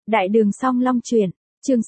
Đại đường Song Long truyện, chương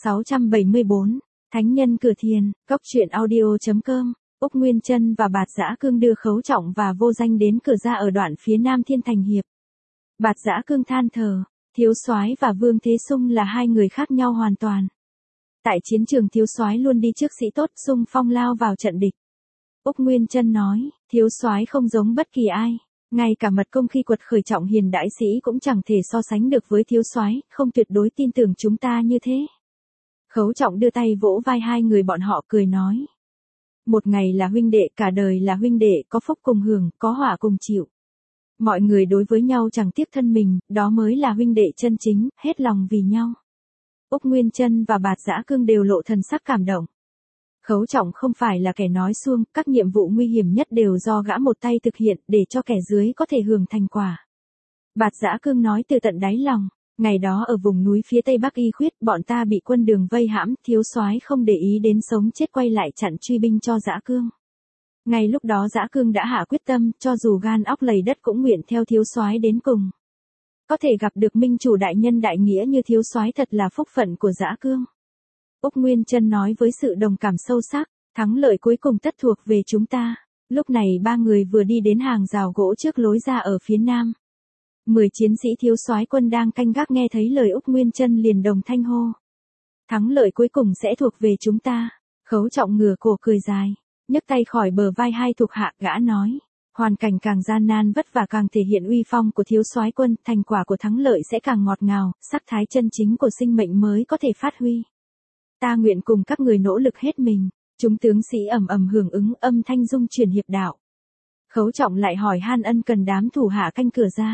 674, Thánh nhân Cửa Thiền, Cốc truyện audio.com. Úc Nguyên Trân và Bạt Dã Cương đưa Khấu Trọng và Vô Danh đến cửa ra ở đoạn phía nam Thiên Thành Hiệp. Bạt Dã Cương than thở, Thiếu Soái và Vương Thế Sung là hai người khác nhau hoàn toàn. Tại chiến trường Thiếu Soái luôn đi trước sĩ tốt, xung phong lao vào trận địch. Úc Nguyên Trân nói, Thiếu Soái không giống bất kỳ ai. Ngay cả mật công khi quật khởi Trọng Hiền đại sĩ cũng chẳng thể so sánh được với Thiếu Soái, không tuyệt đối tin tưởng chúng ta như thế. Khấu Trọng đưa tay vỗ vai hai người bọn họ cười nói. Một ngày là huynh đệ, cả đời là huynh đệ, có phúc cùng hưởng, có họa cùng chịu. Mọi người đối với nhau chẳng tiếc thân mình, đó mới là huynh đệ chân chính, hết lòng vì nhau. Úc Nguyên Trân và Bạt Dã Cương đều lộ thần sắc cảm động. Khấu Trọng không phải là kẻ nói suông, các nhiệm vụ nguy hiểm nhất đều do gã một tay thực hiện để cho kẻ dưới có thể hưởng thành quả. Bạt Dã Cương nói từ tận đáy lòng, ngày đó ở vùng núi phía tây bắc Y Khuyết bọn ta bị quân Đường vây hãm, Thiếu Soái không để ý đến sống chết quay lại chặn truy binh cho Dã Cương. Ngay lúc đó Dã Cương đã hạ quyết tâm, cho dù gan óc lầy đất cũng nguyện theo Thiếu Soái đến cùng. Có thể gặp được minh chủ đại nhân đại nghĩa như Thiếu Soái thật là phúc phận của Dã Cương. Úc Nguyên Trân nói với sự đồng cảm sâu sắc, thắng lợi cuối cùng tất thuộc về chúng ta. Lúc này ba người vừa đi đến hàng rào gỗ trước lối ra ở phía nam. 10 chiến sĩ Thiếu Soái quân đang canh gác nghe thấy lời Úc Nguyên Trân liền đồng thanh hô. Thắng lợi cuối cùng sẽ thuộc về chúng ta. Khấu Trọng ngửa cổ cười dài, nhấc tay khỏi bờ vai hai thuộc hạ, gã nói. Hoàn cảnh càng gian nan vất vả càng thể hiện uy phong của Thiếu Soái quân, thành quả của thắng lợi sẽ càng ngọt ngào, sắc thái chân chính của sinh mệnh mới có thể phát huy. Ta nguyện cùng các người nỗ lực hết mình. Chúng tướng sĩ ầm ầm hưởng ứng, âm thanh dung truyền hiệp đạo. Khấu Trọng lại hỏi han ân cần đám thủ hạ canh cửa ra.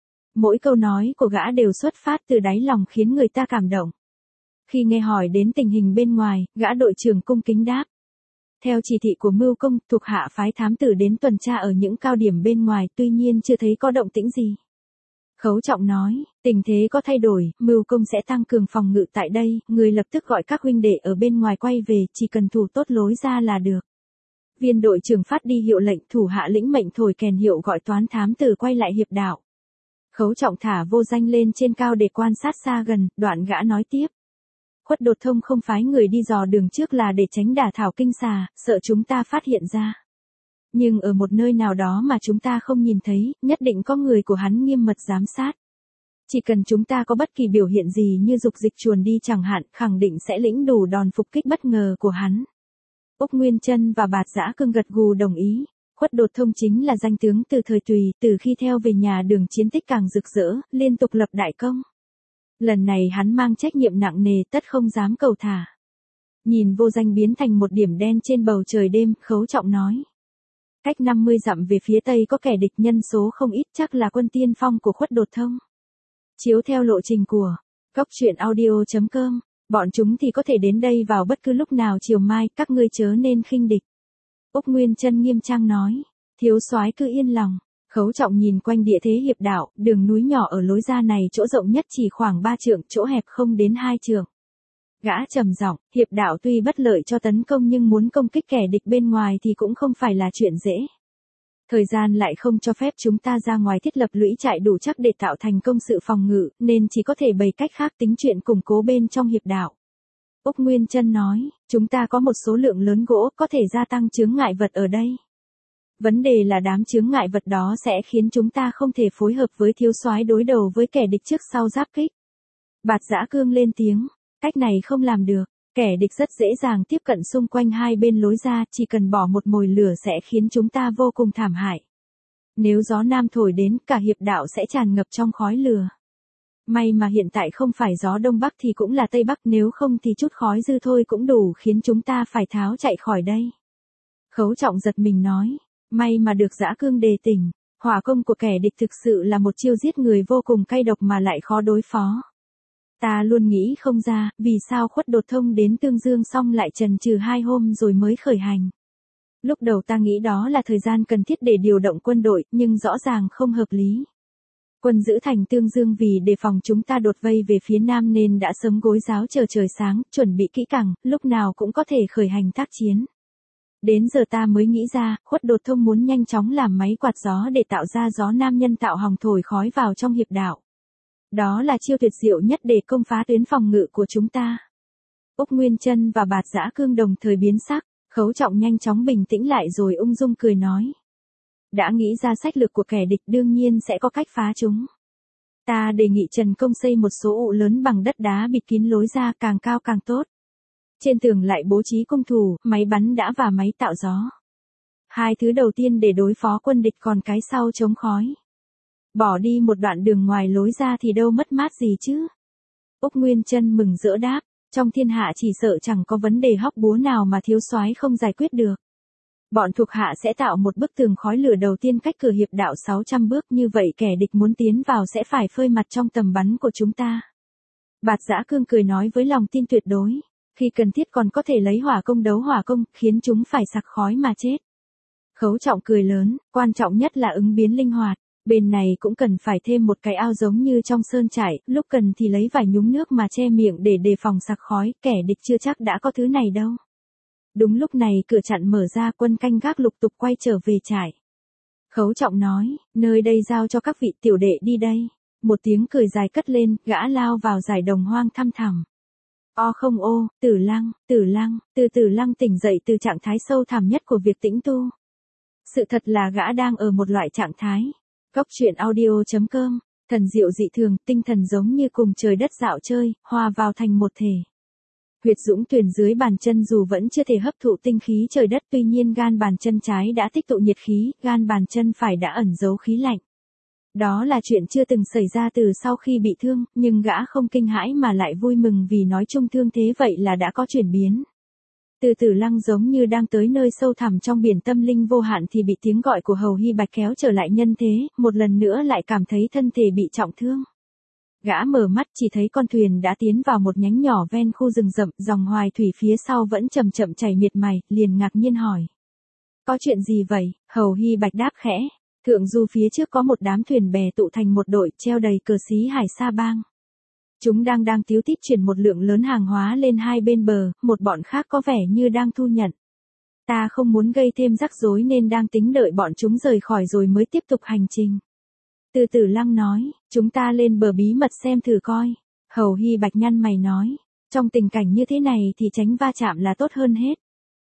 Mỗi câu nói của gã đều xuất phát từ đáy lòng khiến người ta cảm động. Khi nghe hỏi đến tình hình bên ngoài, gã đội trưởng cung kính đáp. Theo chỉ thị của Mưu Công, thuộc hạ phái thám tử đến tuần tra ở những cao điểm bên ngoài, tuy nhiên chưa thấy có động tĩnh gì. Khấu Trọng nói, tình thế có thay đổi, Mưu Công sẽ tăng cường phòng ngự tại đây, người lập tức gọi các huynh đệ ở bên ngoài quay về, chỉ cần thủ tốt lối ra là được. Viên đội trưởng phát đi hiệu lệnh, thủ hạ lĩnh mệnh thổi kèn hiệu gọi toán thám tử quay lại hiệp đạo. Khấu Trọng thả Vô Danh lên trên cao để quan sát xa gần, đoạn gã nói tiếp. Khuất Đột Thông không phái người đi dò đường trước là để tránh đả thảo kinh xà, sợ chúng ta phát hiện ra. Nhưng ở một nơi nào đó mà chúng ta không nhìn thấy, nhất định có người của hắn nghiêm mật giám sát. Chỉ cần chúng ta có bất kỳ biểu hiện gì như dục dịch chuồn đi chẳng hạn, khẳng định sẽ lĩnh đủ đòn phục kích bất ngờ của hắn. Úc Nguyên Trân và Bạt Dã Cương gật gù đồng ý. Khuất Đột Thông chính là danh tướng từ thời Tùy, từ khi theo về nhà Đường chiến tích càng rực rỡ, liên tục lập đại công. Lần này hắn mang trách nhiệm nặng nề, tất không dám cầu thả. Nhìn Vô Danh biến thành một điểm đen trên bầu trời đêm, Khấu Trọng nói. Cách 50 dặm về phía tây có kẻ địch nhân số không ít, chắc là quân tiên phong của Khuất Đột Thông. Chiếu theo lộ trình của Cốc truyện audio.com, bọn chúng thì có thể đến đây vào bất cứ lúc nào chiều mai, các ngươi chớ nên khinh địch. Úc Nguyên Trân nghiêm trang nói, Thiếu Soái cứ yên lòng. Khấu Trọng nhìn quanh địa thế hiệp đạo, đường núi nhỏ ở lối ra này chỗ rộng nhất chỉ khoảng 3 trượng, chỗ hẹp không đến 2 trượng. Gã trầm giọng, hiệp đạo tuy bất lợi cho tấn công nhưng muốn công kích kẻ địch bên ngoài thì cũng không phải là chuyện dễ. Thời gian lại không cho phép chúng ta ra ngoài thiết lập lũy trại đủ chắc để tạo thành công sự phòng ngự, nên chỉ có thể bày cách khác tính chuyện củng cố bên trong hiệp đạo. Úc Nguyên Trân nói, chúng ta có một số lượng lớn gỗ, có thể gia tăng chướng ngại vật ở đây. Vấn đề là đám chướng ngại vật đó sẽ khiến chúng ta không thể phối hợp với Thiếu Soái đối đầu với kẻ địch trước sau giáp kích. Bạt Dã Cương lên tiếng, cách này không làm được, kẻ địch rất dễ dàng tiếp cận xung quanh hai bên lối ra, chỉ cần bỏ một mồi lửa sẽ khiến chúng ta vô cùng thảm hại. Nếu gió nam thổi đến, cả hiệp đạo sẽ tràn ngập trong khói lửa. May mà hiện tại không phải gió đông bắc thì cũng là tây bắc, nếu không thì chút khói dư thôi cũng đủ khiến chúng ta phải tháo chạy khỏi đây. Khấu Trọng giật mình nói. May mà được Dã Cương đề tỉnh, hỏa công của kẻ địch thực sự là một chiêu giết người vô cùng cay độc mà lại khó đối phó. Ta luôn nghĩ không ra, vì sao Khuất Đột Thông đến Tương Dương xong lại chần chừ 2 hôm rồi mới khởi hành. Lúc đầu ta nghĩ đó là thời gian cần thiết để điều động quân đội, nhưng rõ ràng không hợp lý. Quân giữ thành Tương Dương vì đề phòng chúng ta đột vây về phía nam nên đã sớm gối giáo chờ trời sáng, chuẩn bị kỹ càng, lúc nào cũng có thể khởi hành tác chiến. Đến giờ ta mới nghĩ ra, Khuất Đột Thông muốn nhanh chóng làm máy quạt gió để tạo ra gió nam nhân tạo hòng thổi khói vào trong hiệp đạo. Đó là chiêu tuyệt diệu nhất để công phá tuyến phòng ngự của chúng ta. Úc Nguyên Chân và Bạt Dã Cương đồng thời biến sắc, Khấu Trọng nhanh chóng bình tĩnh lại rồi ung dung cười nói. Đã nghĩ ra sách lược của kẻ địch đương nhiên sẽ có cách phá chúng. Ta đề nghị Trần Công xây một số ụ lớn bằng đất đá bịt kín lối ra càng cao càng tốt. Trên tường lại bố trí cung thủ, máy bắn đã và máy tạo gió. Hai thứ đầu tiên để đối phó quân địch còn cái sau chống khói. Bỏ đi một đoạn đường ngoài lối ra thì đâu mất mát gì chứ. Úc Nguyên Chân mừng rỡ đáp, trong thiên hạ chỉ sợ chẳng có vấn đề hóc búa nào mà thiếu soái không giải quyết được. Bọn thuộc hạ sẽ tạo một bức tường khói lửa đầu tiên cách cửa hiệp đạo 600 bước, như vậy kẻ địch muốn tiến vào sẽ phải phơi mặt trong tầm bắn của chúng ta. Bạt Dã Cương cười nói với lòng tin tuyệt đối, khi cần thiết còn có thể lấy hỏa công đấu hỏa công, khiến chúng phải sặc khói mà chết. Khấu Trọng cười lớn, quan trọng nhất là ứng biến linh hoạt, bên này cũng cần phải thêm một cái ao giống như trong sơn trại, lúc cần thì lấy vải nhúng nước mà che miệng để đề phòng sặc khói, kẻ địch chưa chắc đã có thứ này đâu. Đúng lúc này cửa chặn mở ra, quân canh gác lục tục quay trở về trại. Khấu Trọng nói, nơi đây giao cho các vị tiểu đệ đi đây. Một tiếng cười dài cất lên, gã lao vào dải đồng hoang thăm thẳm. O không ô, Tử Lăng, Tử Lăng tỉnh dậy từ trạng thái sâu thẳm nhất của việc tĩnh tu. Sự thật là gã đang ở một loại trạng thái. Cốc truyện audio.com, thần diệu dị thường, tinh thần giống như cùng trời đất dạo chơi, hòa vào thành một thể. Huyệt dũng tuyển dưới bàn chân dù vẫn chưa thể hấp thụ tinh khí trời đất, tuy nhiên gan bàn chân trái đã tích tụ nhiệt khí, gan bàn chân phải đã ẩn giấu khí lạnh. Đó là chuyện chưa từng xảy ra từ sau khi bị thương, nhưng gã không kinh hãi mà lại vui mừng vì nói chung thương thế vậy là đã có chuyển biến. Từ Tử Lăng giống như đang tới nơi sâu thẳm trong biển tâm linh vô hạn thì bị tiếng gọi của Hầu Hy Bạch kéo trở lại nhân thế, một lần nữa lại cảm thấy thân thể bị trọng thương. Gã mở mắt chỉ thấy con thuyền đã tiến vào một nhánh nhỏ ven khu rừng rậm, dòng hoài thủy phía sau vẫn chậm chậm chảy miệt mài, liền ngạc nhiên hỏi. Có chuyện gì vậy? Hầu Hy Bạch đáp khẽ. Thượng du phía trước có một đám thuyền bè tụ thành một đội, treo đầy cờ xí Hải Sa Bang. Chúng đang tíu tít chuyển một lượng lớn hàng hóa lên hai bên bờ, một bọn khác có vẻ như đang thu nhận. Ta không muốn gây thêm rắc rối nên đang tính đợi bọn chúng rời khỏi rồi mới tiếp tục hành trình. Từ Tử Lăng nói, chúng ta lên bờ bí mật xem thử coi. Hầu Hy Bạch nhăn mày nói, trong tình cảnh như thế này thì tránh va chạm là tốt hơn hết.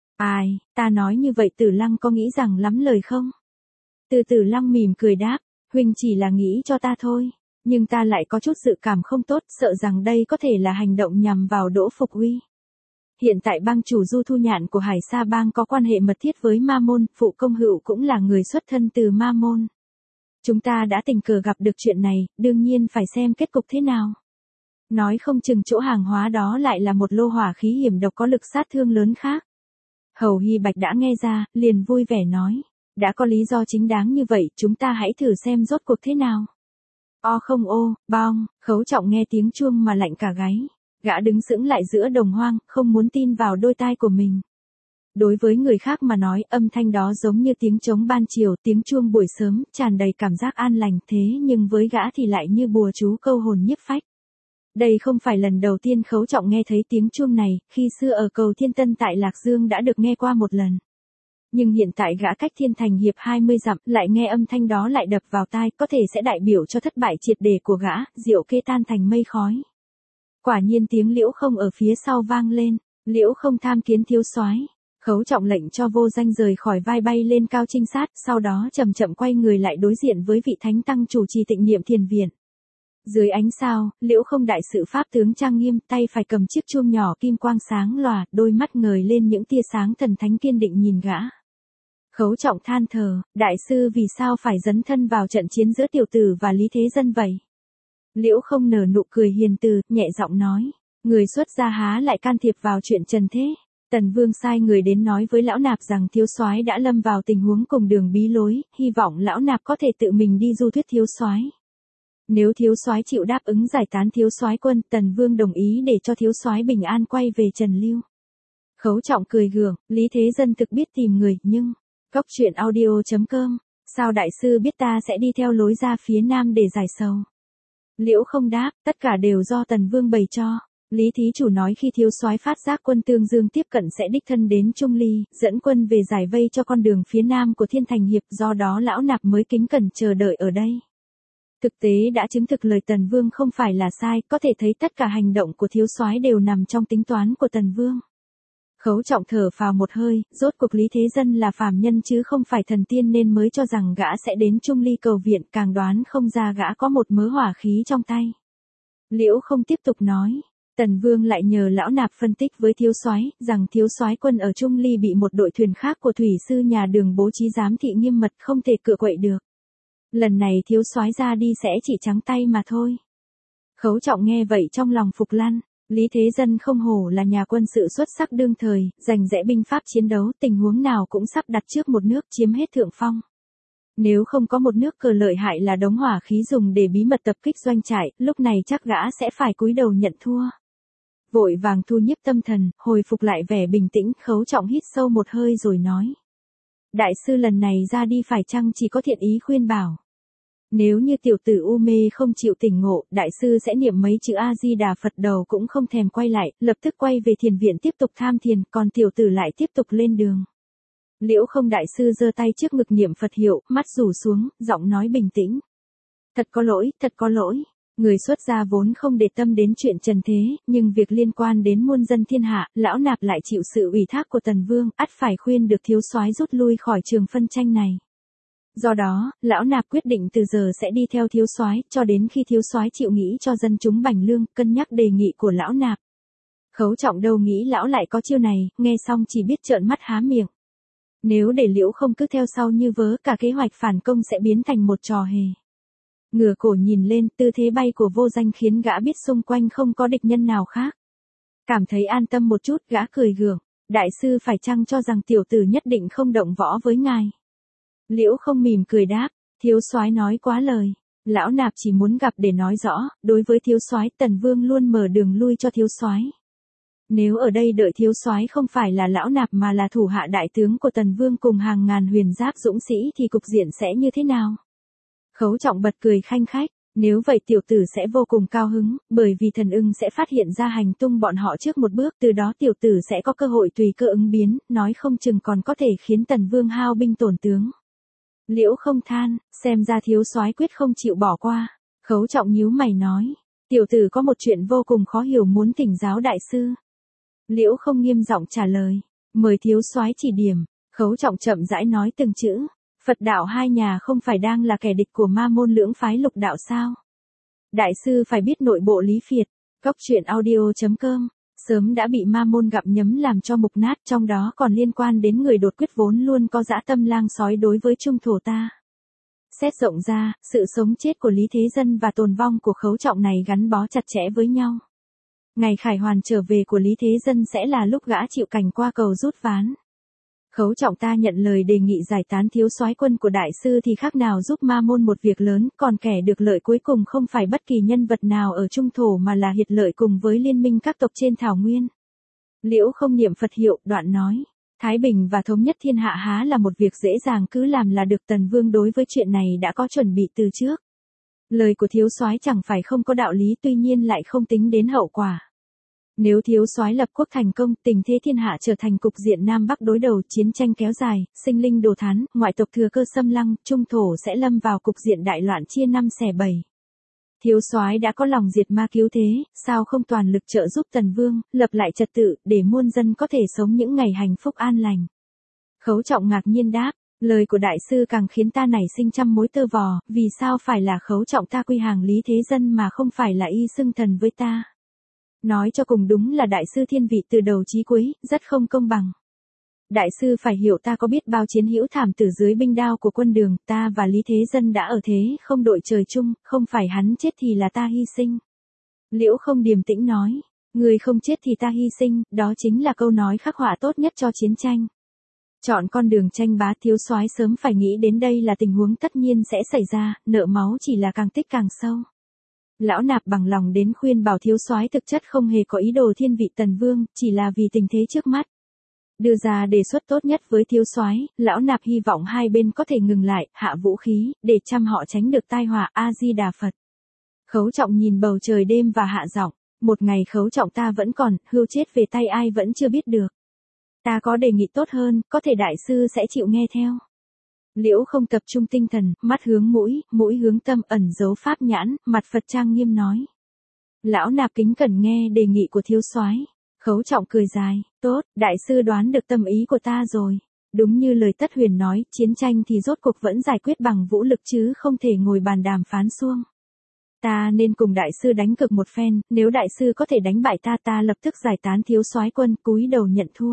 Ai, ta nói như vậy Tử Lăng có nghĩ rằng lắm lời không? Từ Tử Lăng mỉm cười đáp, huynh chỉ là nghĩ cho ta thôi, nhưng ta lại có chút dự cảm không tốt, sợ rằng đây có thể là hành động nhằm vào Đỗ Phục Uy. Hiện tại bang chủ Du Thu Nhạn của Hải Sa Bang có quan hệ mật thiết với Ma Môn, phụ công hữu cũng là người xuất thân từ Ma Môn. Chúng ta đã tình cờ gặp được chuyện này, đương nhiên phải xem kết cục thế nào. Nói không chừng chỗ hàng hóa đó lại là một lô hỏa khí hiểm độc có lực sát thương lớn khác. Hầu Hy Bạch đã nghe ra, liền vui vẻ nói, đã có lý do chính đáng như vậy, chúng ta hãy thử xem rốt cuộc thế nào. O không ô, bong, Khấu Trọng nghe tiếng chuông mà lạnh cả gáy. Gã đứng sững lại giữa đồng hoang, không muốn tin vào đôi tai của mình. Đối với người khác mà nói, âm thanh đó giống như tiếng trống ban chiều, tiếng chuông buổi sớm, tràn đầy cảm giác an lành, thế nhưng với gã thì lại như bùa chú câu hồn nhiếp phách. Đây không phải lần đầu tiên Khấu Trọng nghe thấy tiếng chuông này, khi xưa ở cầu Thiên Tân tại Lạc Dương đã được nghe qua một lần. Nhưng hiện tại gã cách Thiên Thành Hiệp 20 dặm, lại nghe âm thanh đó lại đập vào tai, có thể sẽ đại biểu cho thất bại triệt để của gã, rượu kê tan thành mây khói. Quả nhiên tiếng Liễu Không ở phía sau vang lên, Liễu Không tham kiến thiếu soái. Khấu Trọng lệnh cho Vô Danh rời khỏi vai bay lên cao trinh sát, sau đó chậm chậm quay người lại đối diện với vị thánh tăng chủ trì Tịnh Niệm Thiền Viện. Dưới ánh sao, Liễu Không đại sự pháp tướng trang nghiêm, tay phải cầm chiếc chuông nhỏ kim quang sáng lòa, đôi mắt ngời lên những tia sáng thần thánh kiên định nhìn gã. Khấu Trọng than thở, đại sư vì sao phải dấn thân vào trận chiến giữa tiểu tử và Lý Thế Dân vậy? Liễu Không nở nụ cười hiền từ, nhẹ giọng nói, người xuất gia há lại can thiệp vào chuyện trần thế? Tần Vương sai người đến nói với lão nạp rằng thiếu soái đã lâm vào tình huống cùng đường bí lối, hy vọng lão nạp có thể tự mình đi du thuyết thiếu soái. Nếu thiếu soái chịu đáp ứng giải tán thiếu soái quân, Tần Vương đồng ý để cho thiếu soái bình an quay về Trần Lưu. Khấu Trọng cười gượng, Lý Thế Dân thực biết tìm người, nhưng Cốc truyện audio.com, sao đại sư biết ta sẽ đi theo lối ra phía nam để giải sầu? Liễu Không đáp, tất cả đều do Tần Vương bày cho. Lý thí chủ nói khi thiếu soái phát giác quân Tương Dương tiếp cận sẽ đích thân đến Trung Ly, dẫn quân về giải vây cho con đường phía nam của Thiên Thành Hiệp, do đó lão nạp mới kính cẩn chờ đợi ở đây. Thực tế đã chứng thực lời Tần Vương không phải là sai, có thể thấy tất cả hành động của thiếu soái đều nằm trong tính toán của Tần Vương. Khấu Trọng thở phào một hơi, rốt cuộc Lý Thế Dân là phàm nhân chứ không phải thần tiên nên mới cho rằng gã sẽ đến Trung Ly cầu viện, càng đoán không ra gã có một mớ hỏa khí trong tay. Liễu không tiếp tục nói. Tần Vương lại nhờ lão nạp phân tích với thiếu soái rằng thiếu soái quân ở Trung Ly bị một đội thuyền khác của thủy sư nhà Đường bố trí giám thị nghiêm mật, không thể cựa quậy được. Lần này thiếu soái ra đi sẽ chỉ trắng tay mà thôi. Khấu Trọng nghe vậy trong lòng phục lăn. Lý Thế Dân không hổ là nhà quân sự xuất sắc đương thời, rành rẽ binh pháp chiến đấu, tình huống nào cũng sắp đặt trước một nước, chiếm hết thượng phong. Nếu không có một nước cờ lợi hại là đống hỏa khí dùng để bí mật tập kích doanh trại, lúc này chắc gã sẽ phải cúi đầu nhận thua. Vội vàng thu nhiếp tâm thần, hồi phục lại vẻ bình tĩnh, Khấu Trọng hít sâu một hơi rồi nói. Đại sư lần này ra đi phải chăng chỉ có thiện ý khuyên bảo. Nếu như tiểu tử u mê không chịu tỉnh ngộ, đại sư sẽ niệm mấy chữ A-di-đà Phật đầu cũng không thèm quay lại, lập tức quay về thiền viện tiếp tục tham thiền, còn tiểu tử lại tiếp tục lên đường. Liễu không đại sư giơ tay trước ngực niệm Phật hiệu, mắt rủ xuống, giọng nói bình tĩnh. Thật có lỗi, thật có lỗi. Người xuất gia vốn không để tâm đến chuyện trần thế, nhưng việc liên quan đến muôn dân thiên hạ, lão nạp lại chịu sự ủy thác của Tần Vương, ắt phải khuyên được thiếu soái rút lui khỏi trường phân tranh này. Do đó, lão nạp quyết định từ giờ sẽ đi theo thiếu soái, cho đến khi thiếu soái chịu nghĩ cho dân chúng bành lương, cân nhắc đề nghị của lão nạp. Khấu Trọng đâu nghĩ lão lại có chiêu này, nghe xong chỉ biết trợn mắt há miệng. Nếu để Liễu không cứ theo sau như vớ, cả kế hoạch phản công sẽ biến thành một trò hề. Ngửa cổ nhìn lên, tư thế bay của Vô Danh khiến gã biết xung quanh không có địch nhân nào khác. Cảm thấy an tâm một chút, gã cười gượng. Đại sư phải chăng cho rằng tiểu tử nhất định không động võ với ngài? Liễu không mỉm cười đáp, thiếu soái nói quá lời. Lão nạp chỉ muốn gặp để nói rõ, đối với thiếu soái, Tần Vương luôn mở đường lui cho thiếu soái. Nếu ở đây đợi thiếu soái không phải là lão nạp mà là thủ hạ đại tướng của Tần Vương cùng hàng ngàn huyền giáp dũng sĩ thì cục diện sẽ như thế nào? Khấu Trọng bật cười khanh khách, nếu vậy tiểu tử sẽ vô cùng cao hứng, bởi vì thần ưng sẽ phát hiện ra hành tung bọn họ trước một bước, từ đó tiểu tử sẽ có cơ hội tùy cơ ứng biến, nói không chừng còn có thể khiến Tần Vương hao binh tổn tướng. Liễu không than, xem ra thiếu soái quyết không chịu bỏ qua. Khấu Trọng nhíu mày nói, tiểu tử có một chuyện vô cùng khó hiểu muốn thỉnh giáo đại sư. Liễu không nghiêm giọng trả lời, mời thiếu soái chỉ điểm. Khấu Trọng chậm rãi nói từng chữ, Phật đạo hai nhà không phải đang là kẻ địch của ma môn lưỡng phái lục đạo sao? Đại sư phải biết nội bộ lý phiệt. Cóc truyện audio.com sớm đã bị ma môn gặm nhấm làm cho mục nát, trong đó còn liên quan đến người đột quyết vốn luôn có dã tâm lang sói đối với trung thổ ta. Xét rộng ra, sự sống chết của Lý Thế Dân và tồn vong của Khấu Trọng này gắn bó chặt chẽ với nhau. Ngày khải hoàn trở về của Lý Thế Dân sẽ là lúc gã chịu cảnh qua cầu rút ván. Khấu Trọng ta nhận lời đề nghị giải tán thiếu soái quân của đại sư thì khác nào giúp ma môn một việc lớn, còn kẻ được lợi cuối cùng không phải bất kỳ nhân vật nào ở trung thổ mà là hiệt lợi cùng với liên minh các tộc trên thảo nguyên. Liễu không niệm Phật hiệu, đoạn nói, thái bình và thống nhất thiên hạ há là một việc dễ dàng, cứ làm là được. Tần Vương đối với chuyện này đã có chuẩn bị từ trước. Lời của thiếu soái chẳng phải không có đạo lý, tuy nhiên lại không tính đến hậu quả. Nếu thiếu soái lập quốc thành công, tình thế thiên hạ trở thành cục diện Nam Bắc đối đầu, chiến tranh kéo dài, sinh linh đồ thán, ngoại tộc thừa cơ xâm lăng, trung thổ sẽ lâm vào cục diện đại loạn chia năm xẻ bảy. Thiếu soái đã có lòng diệt ma cứu thế, sao không toàn lực trợ giúp Tần Vương, lập lại trật tự, để muôn dân có thể sống những ngày hạnh phúc an lành. Khấu Trọng ngạc nhiên đáp, lời của đại sư càng khiến ta nảy sinh trăm mối tơ vò, vì sao phải là Khấu Trọng ta quy hàng Lý Thế Dân mà không phải là y xưng thần với ta? Nói cho cùng đúng là đại sư thiên vị từ đầu chí cuối, rất không công bằng. Đại sư phải hiểu ta có biết bao chiến hữu thảm tử dưới binh đao của quân Đường, ta và Lý Thế Dân đã ở thế không đội trời chung, không phải hắn chết thì là ta hy sinh. Liễu không điềm tĩnh nói, người không chết thì ta hy sinh, đó chính là câu nói khắc họa tốt nhất cho chiến tranh. Chọn con đường tranh bá, thiếu soái sớm phải nghĩ đến đây là tình huống tất nhiên sẽ xảy ra, nợ máu chỉ là càng tích càng sâu. Lão nạp bằng lòng đến khuyên bảo thiếu soái, thực chất không hề có ý đồ thiên vị Tần Vương, chỉ là vì tình thế trước mắt. Đưa ra đề xuất tốt nhất với thiếu soái, lão nạp hy vọng hai bên có thể ngừng lại, hạ vũ khí, để trăm họ tránh được tai họa. A-di-đà Phật. Khấu Trọng nhìn bầu trời đêm và hạ giọng, một ngày Khấu Trọng ta vẫn còn, hưu chết về tay ai vẫn chưa biết được. Ta có đề nghị tốt hơn, có thể đại sư sẽ chịu nghe theo. Liễu không tập trung tinh thần, mắt hướng mũi, mũi hướng tâm, ẩn giấu pháp nhãn, mặt Phật trang nghiêm nói. Lão nạp kính cẩn nghe đề nghị của thiếu soái. Khấu Trọng cười dài, tốt, đại sư đoán được tâm ý của ta rồi. Đúng như lời Tất Huyền nói, chiến tranh thì rốt cuộc vẫn giải quyết bằng vũ lực chứ không thể ngồi bàn đàm phán suông. Ta nên cùng đại sư đánh cực một phen, nếu đại sư có thể đánh bại ta, ta lập tức giải tán thiếu soái quân, cúi đầu nhận thua.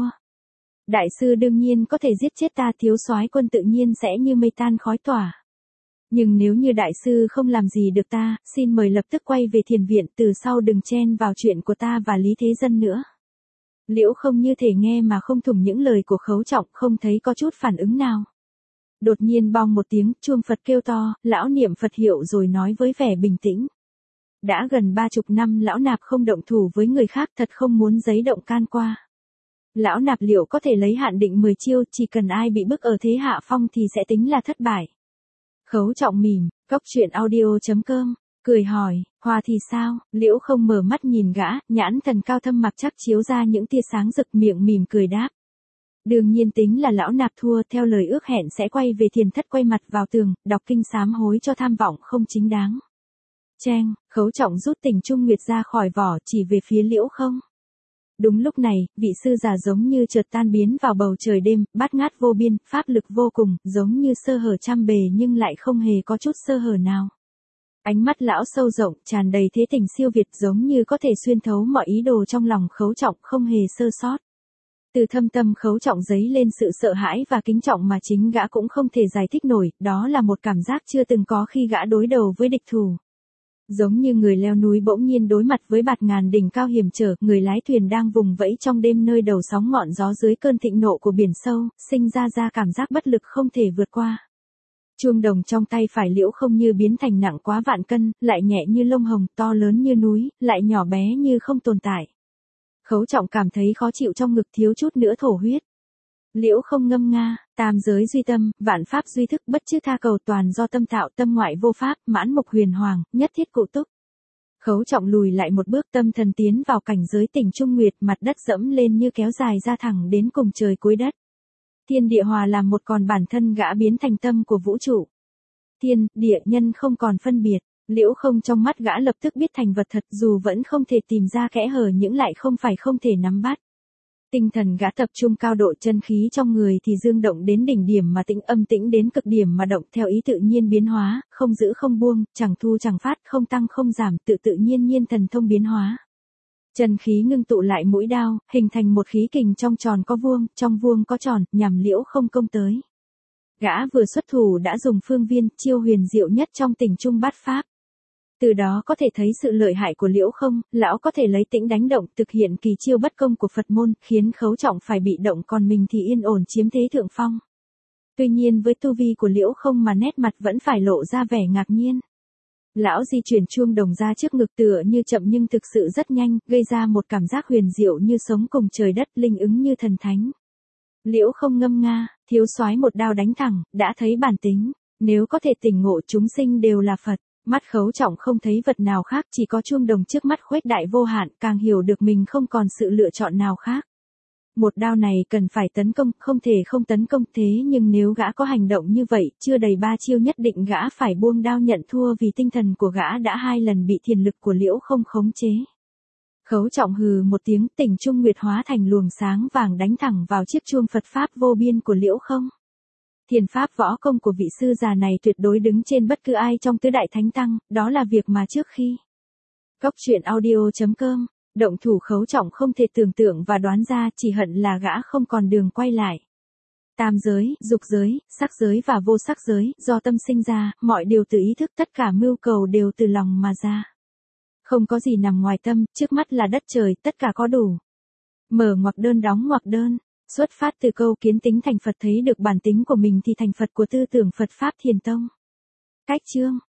Đại sư đương nhiên có thể giết chết ta, thiếu soái quân tự nhiên sẽ như mây tan khói tỏa. Nhưng nếu như đại sư không làm gì được ta, xin mời lập tức quay về thiền viện, từ sau đừng chen vào chuyện của ta và Lý Thế Dân nữa. Liễu không như thể nghe mà không thủng những lời của Khấu Trọng, không thấy có chút phản ứng nào. Đột nhiên bong một tiếng, chuông Phật kêu to, lão niệm Phật hiệu rồi nói với vẻ bình tĩnh. Đã gần 30 năm lão nạp không động thủ với người khác, thật không muốn giấy động can qua. Lão nạp liệu có thể lấy hạn định 10 chiêu, chỉ cần ai bị bức ở thế hạ phong thì sẽ tính là thất bại. Khấu Trọng mỉm, coctruyện.audio.com, cười hỏi, Hòa thì sao? Liễu không mở mắt nhìn gã, nhãn thần cao thâm mặc chắc chiếu ra những tia sáng rực, miệng mỉm cười đáp. Đương nhiên tính là lão nạp thua, theo lời ước hẹn sẽ quay về thiền thất, quay mặt vào tường, đọc kinh sám hối cho tham vọng không chính đáng. Cheng, Khấu Trọng rút Tình Trung Nguyệt ra khỏi vỏ, chỉ về phía Liễu không. Đúng lúc này, vị sư già giống như chợt tan biến vào bầu trời đêm, bát ngát vô biên, pháp lực vô cùng, giống như sơ hở trăm bề nhưng lại không hề có chút sơ hở nào. Ánh mắt lão sâu rộng, tràn đầy thế tình siêu việt, giống như có thể xuyên thấu mọi ý đồ trong lòng Khấu Trọng, không hề sơ sót. Từ thâm tâm Khấu Trọng dấy lên sự sợ hãi và kính trọng mà chính gã cũng không thể giải thích nổi, đó là một cảm giác chưa từng có khi gã đối đầu với địch thủ. Giống như người leo núi bỗng nhiên đối mặt với bạt ngàn đỉnh cao hiểm trở, người lái thuyền đang vùng vẫy trong đêm nơi đầu sóng ngọn gió dưới cơn thịnh nộ của biển sâu, sinh ra cảm giác bất lực không thể vượt qua. Chuông đồng trong tay phải Liễu không như biến thành nặng quá vạn cân, lại nhẹ như lông hồng, to lớn như núi, lại nhỏ bé như không tồn tại. Khấu Trọng cảm thấy khó chịu trong ngực, thiếu chút nữa thổ huyết. Liễu không ngâm nga, tam giới duy tâm, vạn pháp duy thức, bất chư tha cầu, toàn do tâm tạo, tâm ngoại vô pháp, mãn mục huyền hoàng, nhất thiết cụ túc. Khấu Trọng lùi lại một bước, tâm thần tiến vào cảnh giới Tình Trung Nguyệt, mặt đất dẫm lên như kéo dài ra thẳng đến cùng trời cuối đất. Thiên địa hòa làm một, còn bản thân gã biến thành tâm của vũ trụ. Thiên, địa, nhân không còn phân biệt. Liễu không trong mắt gã lập tức biết thành vật thật, dù vẫn không thể tìm ra kẽ hở nhưng lại không phải không thể nắm bắt. Tinh thần gã tập trung cao độ, chân khí trong người thì dương động đến đỉnh điểm mà tĩnh, âm tĩnh đến cực điểm mà động, theo ý tự nhiên biến hóa, không giữ không buông, chẳng thu chẳng phát, không tăng không giảm, tự tự nhiên nhiên thần thông biến hóa. Chân khí ngưng tụ lại mũi đao, hình thành một khí kình trong tròn có vuông, trong vuông có tròn, nhằm Liễu không công tới. Gã vừa xuất thủ đã dùng phương viên, chiêu huyền diệu nhất trong Tình Trung Bát Pháp. Từ đó có thể thấy sự lợi hại của Liễu không, lão có thể lấy tĩnh đánh động, thực hiện kỳ chiêu bất công của Phật môn, khiến Khấu Trọng phải bị động, còn mình thì yên ổn chiếm thế thượng phong. Tuy nhiên với tu vi của Liễu không mà nét mặt vẫn phải lộ ra vẻ ngạc nhiên. Lão di chuyển chuông đồng ra trước ngực, tựa như chậm nhưng thực sự rất nhanh, gây ra một cảm giác huyền diệu như sống cùng trời đất, linh ứng như thần thánh. Liễu không ngâm nga, thiếu soái một đao đánh thẳng, đã thấy bản tính, nếu có thể tỉnh ngộ chúng sinh đều là Phật. Mắt Khấu Trọng không thấy vật nào khác, chỉ có chuông đồng trước mắt khuếch đại vô hạn, càng hiểu được mình không còn sự lựa chọn nào khác. Một đao này cần phải tấn công, không thể không tấn công, thế nhưng nếu gã có hành động như vậy, chưa đầy 3 chiêu nhất định gã phải buông đao nhận thua, vì tinh thần của gã đã 2 lần bị thiền lực của Liễu không khống chế. Khấu Trọng hừ một tiếng, Tình Trung Nguyệt hóa thành luồng sáng vàng đánh thẳng vào chiếc chuông Phật Pháp vô biên của Liễu không. Thiền pháp võ công của vị sư già này tuyệt đối đứng trên bất cứ ai trong tứ đại thánh tăng, đó là việc mà trước khi coctruyện.audio.com, động thủ Khấu Trọng không thể tưởng tượng và đoán ra, chỉ hận là gã không còn đường quay lại. Tam giới, dục giới, sắc giới và vô sắc giới, do tâm sinh ra, mọi điều từ ý thức, tất cả mưu cầu đều từ lòng mà ra. Không có gì nằm ngoài tâm, trước mắt là đất trời, tất cả có đủ. Mở ngoặc đơn đóng ngoặc đơn. Xuất phát từ câu kiến tính thành Phật, thấy được bản tính của mình thì thành Phật của tư tưởng Phật Pháp Thiền Tông. Cách chương